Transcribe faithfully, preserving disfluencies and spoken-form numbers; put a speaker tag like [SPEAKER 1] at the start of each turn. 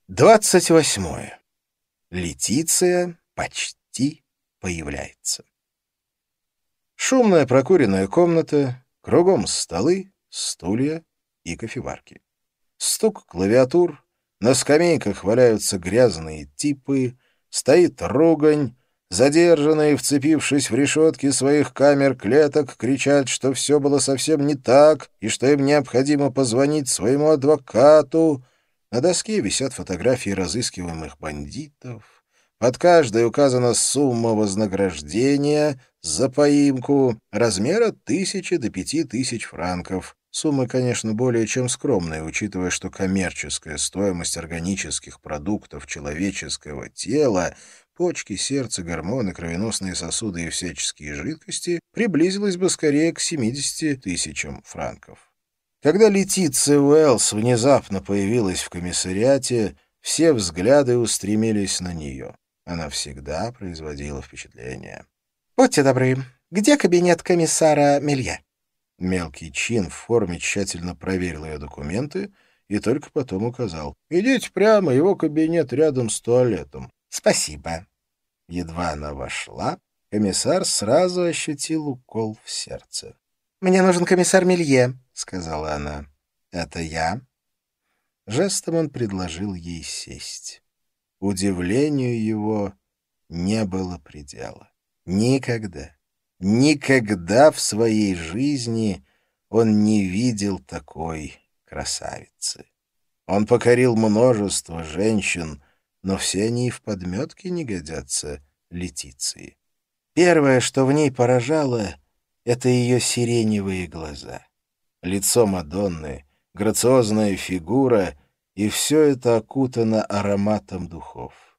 [SPEAKER 1] Двадцать восьмое. Летиция почти появляется. Шумная прокуренная комната, кругом столы, стулья и кофеварки. Стук клавиатур, на скамейках валяются грязные типы, стоит ругань, задержанные, вцепившись в решетки своих камер клеток, кричат, что все было совсем не так и что им необходимо позвонить своему адвокату. На доске висят фотографии разыскиваемых бандитов. Под каждой указана сумма вознаграждения за поимку, размер от тысячи до пяти тысяч франков. Суммы, конечно, более чем скромные, учитывая, что коммерческая стоимость органических продуктов человеческого тела — почки, сердце, гормоны, кровеносные сосуды и всяческие жидкости — приблизилась бы скорее к семидесяти тысячам франков. Когда Летиция Уэллс внезапно появилась в комиссариате, все взгляды устремились на нее. Она всегда производила впечатление. «Будьте добры, где кабинет комиссара Мелье?» Мелкий чин в форме тщательно проверил ее документы и только потом указал. «Идите прямо, его кабинет рядом с туалетом». «Спасибо». Едва она вошла, комиссар сразу ощутил укол в сердце. «Мне нужен комиссар Мелье», — сказала она. «Это я?» Жестом он предложил ей сесть. Удивлению его не было предела. Никогда, никогда в своей жизни он не видел такой красавицы. Он покорил множество женщин, но все они и в подметке не годятся Летиции. Первое, что в ней поражало — это ее сиреневые глаза. Лицо Мадонны, грациозная фигура, и все это окутано ароматом духов.